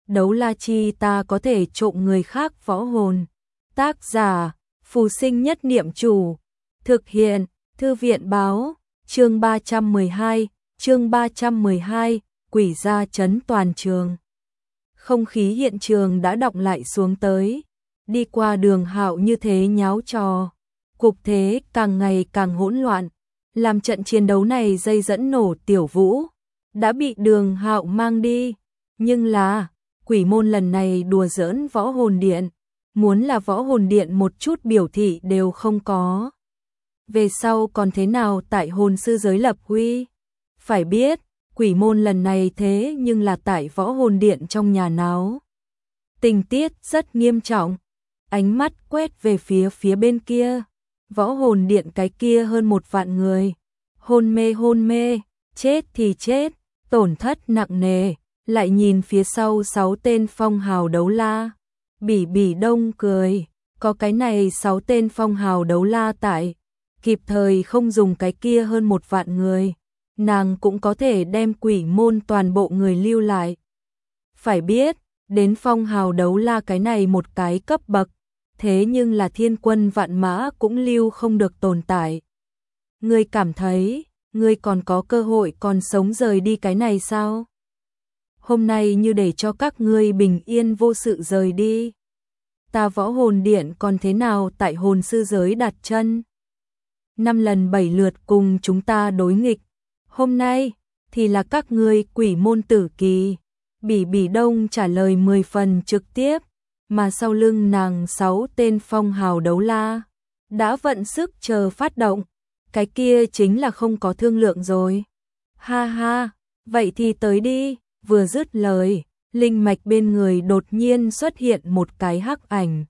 đấu la chi ta có thể trộm người khác võ hồn. Tác giả, Phù Sinh Nhất Niệm Chủ. Thực hiện, Thư viện báo, chương 312, quỷ gia trấn toàn trường. Không khí hiện trường đã đọng lại xuống tới, đi qua Đường Hạo như thế nháo trò. Cục thế càng ngày càng hỗn loạn, làm trận chiến đấu này dây dẫn nổ Tiểu Vũ, đã bị Đường Hạo mang đi, nhưng là Quỷ môn lần này đùa giỡn Võ Hồn Điện, muốn là Võ Hồn Điện một chút biểu thị đều không có. Về sau còn thế nào tại hồn sư giới lập huy? Phải biết, Quỷ môn lần này thế nhưng là tại Võ Hồn Điện trong nhà náo. Tình tiết rất nghiêm trọng, ánh mắt quét về phía bên kia. Võ Hồn Điện cái kia hơn 1 vạn người, hôn mê, chết thì chết, tổn thất nặng nề. Lại nhìn phía sau 6 tên phong hào đấu la. Bỉ Đông cười, có cái này 6 tên phong hào đấu la tại, kịp thời không dùng cái kia hơn 1 vạn người, nàng cũng có thể đem quỷ môn toàn bộ người lưu lại. Phải biết, đến phong hào đấu la cái này một cái cấp bậc, thế nhưng là thiên quân vạn mã cũng lưu không được tồn tại. Ngươi cảm thấy, ngươi còn có cơ hội còn sống rời đi cái này sao? Hôm nay như để cho các ngươi bình yên vô sự rời đi. Ta Võ Hồn Điện còn thế nào tại hồn sư giới đặt chân? 5 lần 7 lượt cùng chúng ta đối nghịch. Hôm nay thì là các ngươi quỷ môn tử kỳ. Bỉ Đông trả lời 10 phần trực tiếp, mà sau lưng nàng 6 tên phong hào đấu la đã vận sức chờ phát động. Cái kia chính là không có thương lượng rồi. Ha ha, vậy thì tới đi. Vừa dứt lời, linh mạch bên người đột nhiên xuất hiện một cái hắc ảnh.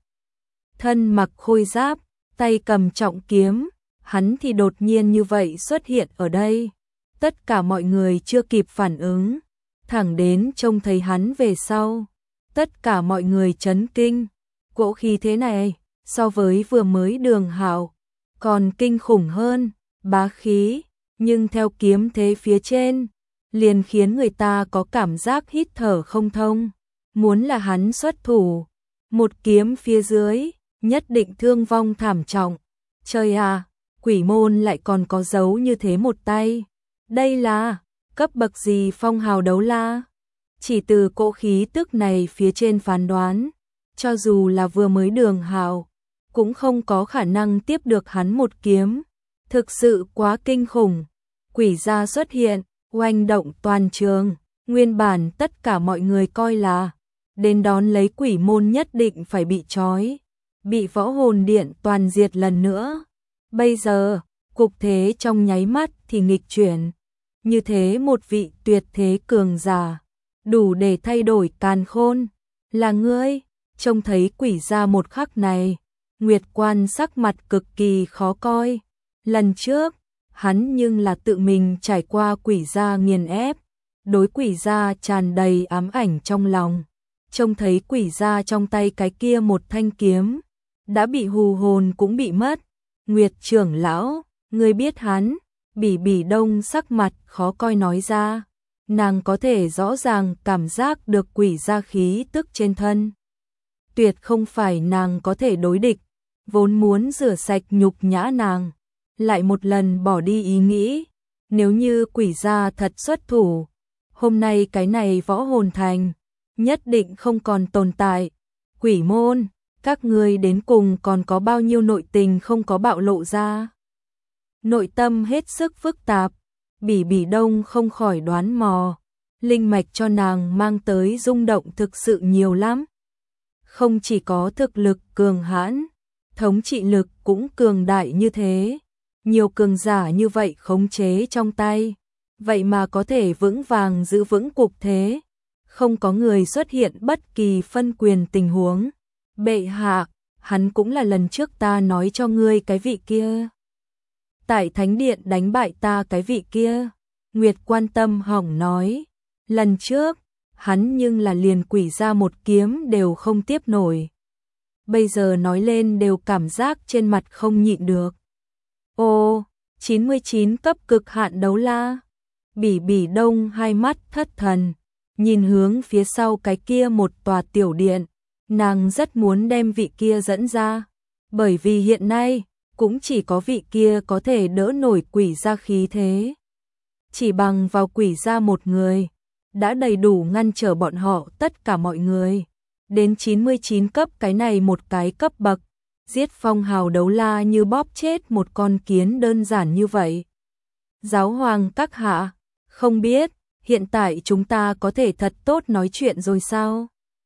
Thân mặc khôi giáp, tay cầm trọng kiếm, hắn thì đột nhiên như vậy xuất hiện ở đây. Tất cả mọi người chưa kịp phản ứng, thẳng đến trông thấy hắn về sau. Tất cả mọi người chấn kinh, cỗ khí thế này, so với vừa mới Đường Hạo, còn kinh khủng hơn, bá khí, nhưng theo kiếm thế phía trên, liền khiến người ta có cảm giác hít thở không thông. Muốn là hắn xuất thủ, một kiếm phía dưới, nhất định thương vong thảm trọng. Trời à, quỷ môn lại còn có dấu như thế một tay. Đây là cấp bậc gì phong hào đấu la? Chỉ từ cỗ khí tức này phía trên phán đoán, cho dù là vừa mới Đường Hạo, cũng không có khả năng tiếp được hắn một kiếm. Thực sự quá kinh khủng. Quỷ gia xuất hiện, oanh động toàn trường, nguyên bản tất cả mọi người coi là đến đón lấy quỷ môn nhất định phải bị trói, bị Võ Hồn Điện toàn diệt lần nữa. Bây giờ, cục thế trong nháy mắt thì nghịch chuyển, như thế một vị tuyệt thế cường giả, đủ để thay đổi càn khôn. Là ngươi? Trông thấy quỷ gia một khắc này, Nguyệt Quan sắc mặt cực kỳ khó coi. Lần trước, hắn nhưng là tự mình trải qua quỷ gia nghiền ép, đối quỷ gia tràn đầy ám ảnh trong lòng. Trông thấy quỷ gia trong tay cái kia một thanh kiếm, đã bị hù hồn cũng bị mất. Nguyệt trưởng lão, ngươi biết hắn? Bỉ Đông sắc mặt khó coi nói ra, nàng có thể rõ ràng cảm giác được quỷ gia khí tức trên thân. Tuyệt không phải nàng có thể đối địch, vốn muốn rửa sạch nhục nhã nàng, lại một lần bỏ đi ý nghĩ, nếu như quỷ gia thật xuất thủ, hôm nay cái này Võ Hồn Thành nhất định không còn tồn tại. Quỷ môn, các ngươi đến cùng còn có bao nhiêu nội tình không có bạo lộ ra? Nội tâm hết sức phức tạp, Bỉ Đông không khỏi đoán mò, linh mạch cho nàng mang tới rung động thực sự nhiều lắm. Không chỉ có thực lực cường hãn, thống trị lực cũng cường đại như thế. Nhiều cường giả như vậy khống chế trong tay, vậy mà có thể vững vàng giữ vững cục thế, không có người xuất hiện bất kỳ phân quyền tình huống. Bệ hạ, hắn cũng là lần trước ta nói cho ngươi cái vị kia. Tại Thánh Điện đánh bại ta cái vị kia. Nguyệt Quan tâm hỏng nói, lần trước, hắn nhưng là liền quỷ ra một kiếm đều không tiếp nổi. Bây giờ nói lên đều cảm giác trên mặt không nhịn được. Ô, 99 cấp cực hạn đấu la. Bỉ Đông hai mắt thất thần, nhìn hướng phía sau cái kia một tòa tiểu điện, nàng rất muốn đem vị kia dẫn ra, bởi vì hiện nay, cũng chỉ có vị kia có thể đỡ nổi quỷ gia khí thế. Chỉ bằng vào quỷ gia một người, đã đầy đủ ngăn trở bọn họ tất cả mọi người. Đến 99 cấp cái này một cái cấp bậc, giết phong hào đấu la như bóp chết một con kiến đơn giản như vậy. Giáo hoàng các hạ, không biết, hiện tại chúng ta có thể thật tốt nói chuyện rồi sao?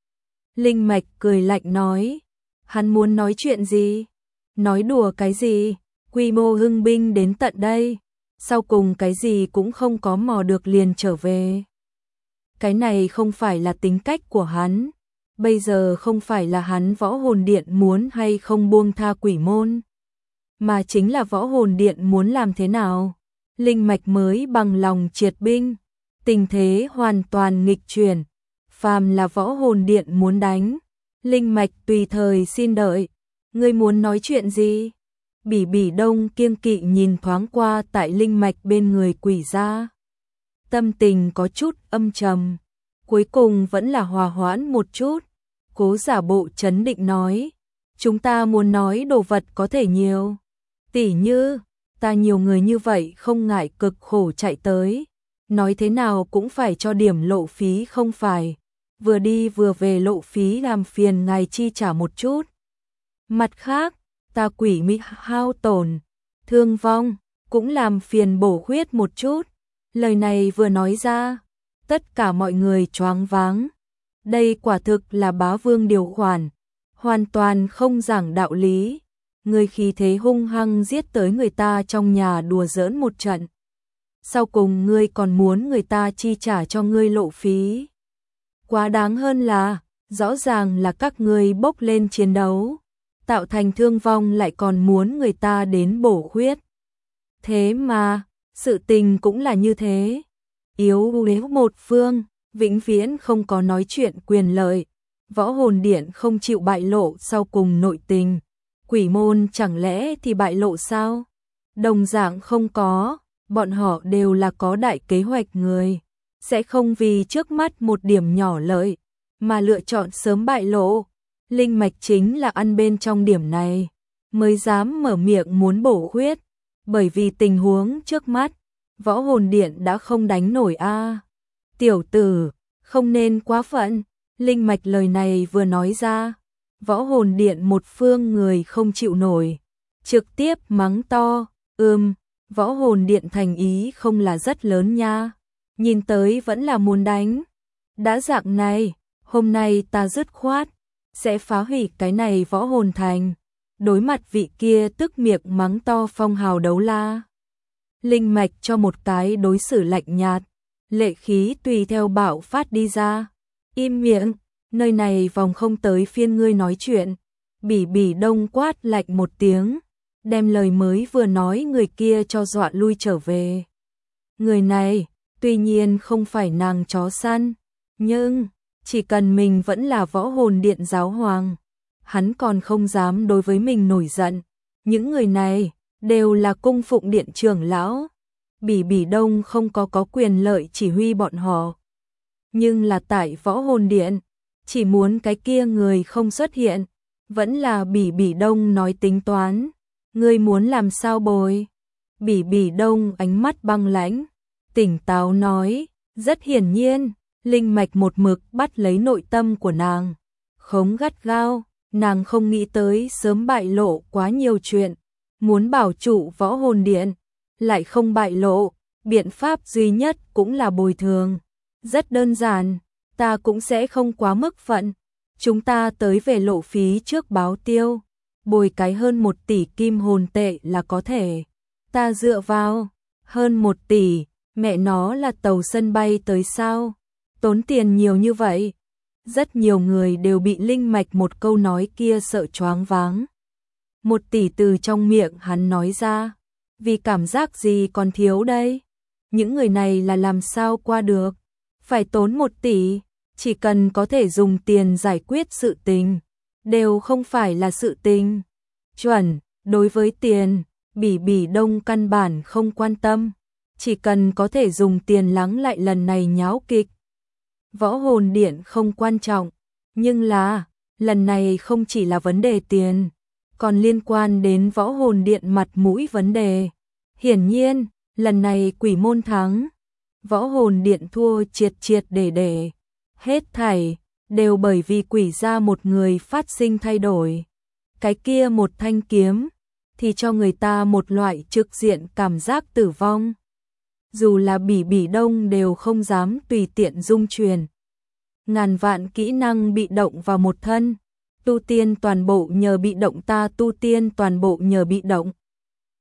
Linh Mạch cười lạnh nói, hắn muốn nói chuyện gì? Nói đùa cái gì? Quy mô hưng binh đến tận đây, sau cùng cái gì cũng không có mò được liền trở về. Cái này không phải là tính cách của hắn, bây giờ không phải là hắn Võ Hồn Điện muốn hay không buông tha quỷ môn, mà chính là Võ Hồn Điện muốn làm thế nào. Linh Mạch mới bằng lòng triệt binh, tình thế hoàn toàn nghịch chuyển, phàm là Võ Hồn Điện muốn đánh, Linh Mạch tùy thời xin đợi. Ngươi muốn nói chuyện gì? Bỉ Bỉ Đông kiêng kỵ nhìn thoáng qua tại Linh Mạch bên người quỷ gia. Tâm tình có chút âm trầm, cuối cùng vẫn là hòa hoãn một chút, cố giả bộ trấn định nói, chúng ta muốn nói đồ vật có thể nhiều, tỉ như, ta nhiều người như vậy không ngại cực khổ chạy tới, nói thế nào cũng phải cho điểm lộ phí không phải, vừa đi vừa về lộ phí làm phiền ngài chi trả một chút. Mặt khác, ta quỷ mỹ hao tổn, thương vong, cũng làm phiền bổ khuyết một chút. Lời này vừa nói ra, tất cả mọi người choáng váng. Đây quả thực là bá vương điều khoản, hoàn toàn không giảng đạo lý. Người khí thế hung hăng giết tới người ta trong nhà đùa giỡn một trận. Sau cùng ngươi còn muốn người ta chi trả cho ngươi lộ phí. Quá đáng hơn là, rõ ràng là các ngươi bốc lên chiến đấu, tạo thành thương vong lại còn muốn người ta đến bổ khuyết. Thế mà, sự tình cũng là như thế. Yếu đuối một phương, vĩnh viễn không có nói chuyện quyền lợi. Võ Hồn Điện không chịu bại lộ sau cùng nội tình. Quỷ môn chẳng lẽ thì bại lộ sao? Đồng dạng không có, bọn họ đều là có đại kế hoạch người. Sẽ không vì trước mắt một điểm nhỏ lợi, mà lựa chọn sớm bại lộ. Linh Mạch chính là ăn bên trong điểm này, mới dám mở miệng muốn bổ khuyết, bởi vì tình huống trước mắt, Võ Hồn Điện đã không đánh nổi a. Tiểu tử, không nên quá phận. Linh Mạch lời này vừa nói ra, Võ Hồn Điện một phương người không chịu nổi, trực tiếp mắng to, Võ Hồn Điện thành ý không là rất lớn nha, nhìn tới vẫn là muốn đánh. Đã dạng này, hôm nay ta dứt khoát sẽ phá hủy cái này Võ Hồn Thành. Đối mặt vị kia tức miệng mắng to phong hào đấu la, Linh Mạch cho một cái đối xử lạnh nhạt, lệ khí tùy theo bạo phát đi ra. Im miệng, nơi này vòng không tới phiên ngươi nói chuyện. Bỉ Bỉ Đông quát lạnh một tiếng, đem lời mới vừa nói người kia cho dọa lui trở về. Người này, tuy nhiên không phải nàng chó săn, nhưng chỉ cần mình vẫn là Võ Hồn Điện giáo hoàng, hắn còn không dám đối với mình nổi giận. Những người này đều là cung phụng điện trưởng lão. Bỉ Bỉ Đông không có quyền lợi chỉ huy bọn họ. Nhưng là tại Võ Hồn Điện, chỉ muốn cái kia người không xuất hiện, vẫn là Bỉ Bỉ Đông nói tính toán. Ngươi muốn làm sao bồi? Bỉ Bỉ Đông ánh mắt băng lãnh, tỉnh táo nói, rất hiển nhiên, Linh Mạch một mực bắt lấy nội tâm của nàng. Khống gắt gao, nàng không nghĩ tới sớm bại lộ quá nhiều chuyện, muốn bảo trụ Võ Hồn Điện, lại không bại lộ, biện pháp duy nhất cũng là bồi thường. Rất đơn giản, ta cũng sẽ không quá mức phận. Chúng ta tới về lộ phí trước báo tiêu, bồi cái hơn 1 tỷ kim hồn tệ là có thể. Ta dựa vào, hơn 1 tỷ, mẹ nó là tàu sân bay tới sao? Tốn tiền nhiều như vậy. Rất nhiều người đều bị Linh Mạch một câu nói kia sợ choáng váng. 1 tỷ từ trong miệng hắn nói ra, vì cảm giác gì còn thiếu đây? Những người này là làm sao qua được? Phải tốn 1 tỷ, chỉ cần có thể dùng tiền giải quyết sự tình, đều không phải là sự tình. Chuẩn, đối với tiền, Bỉ Bỉ Đông căn bản không quan tâm, chỉ cần có thể dùng tiền lắng lại lần này nháo kịch. Võ hồn điện không quan trọng, nhưng là, lần này không chỉ là vấn đề tiền, còn liên quan đến võ hồn điện mặt mũi vấn đề. Hiển nhiên, lần này quỷ môn thắng, võ hồn điện thua triệt triệt để. Hết thảy, đều bởi vì quỷ gia một người phát sinh thay đổi. Cái kia một thanh kiếm, thì cho người ta một loại trực diện cảm giác tử vong. Dù là Bỉ Bỉ Đông đều không dám tùy tiện dung truyền. Ngàn vạn kỹ năng bị động vào một thân, tu tiên toàn bộ nhờ bị động ta tu tiên toàn bộ nhờ bị động.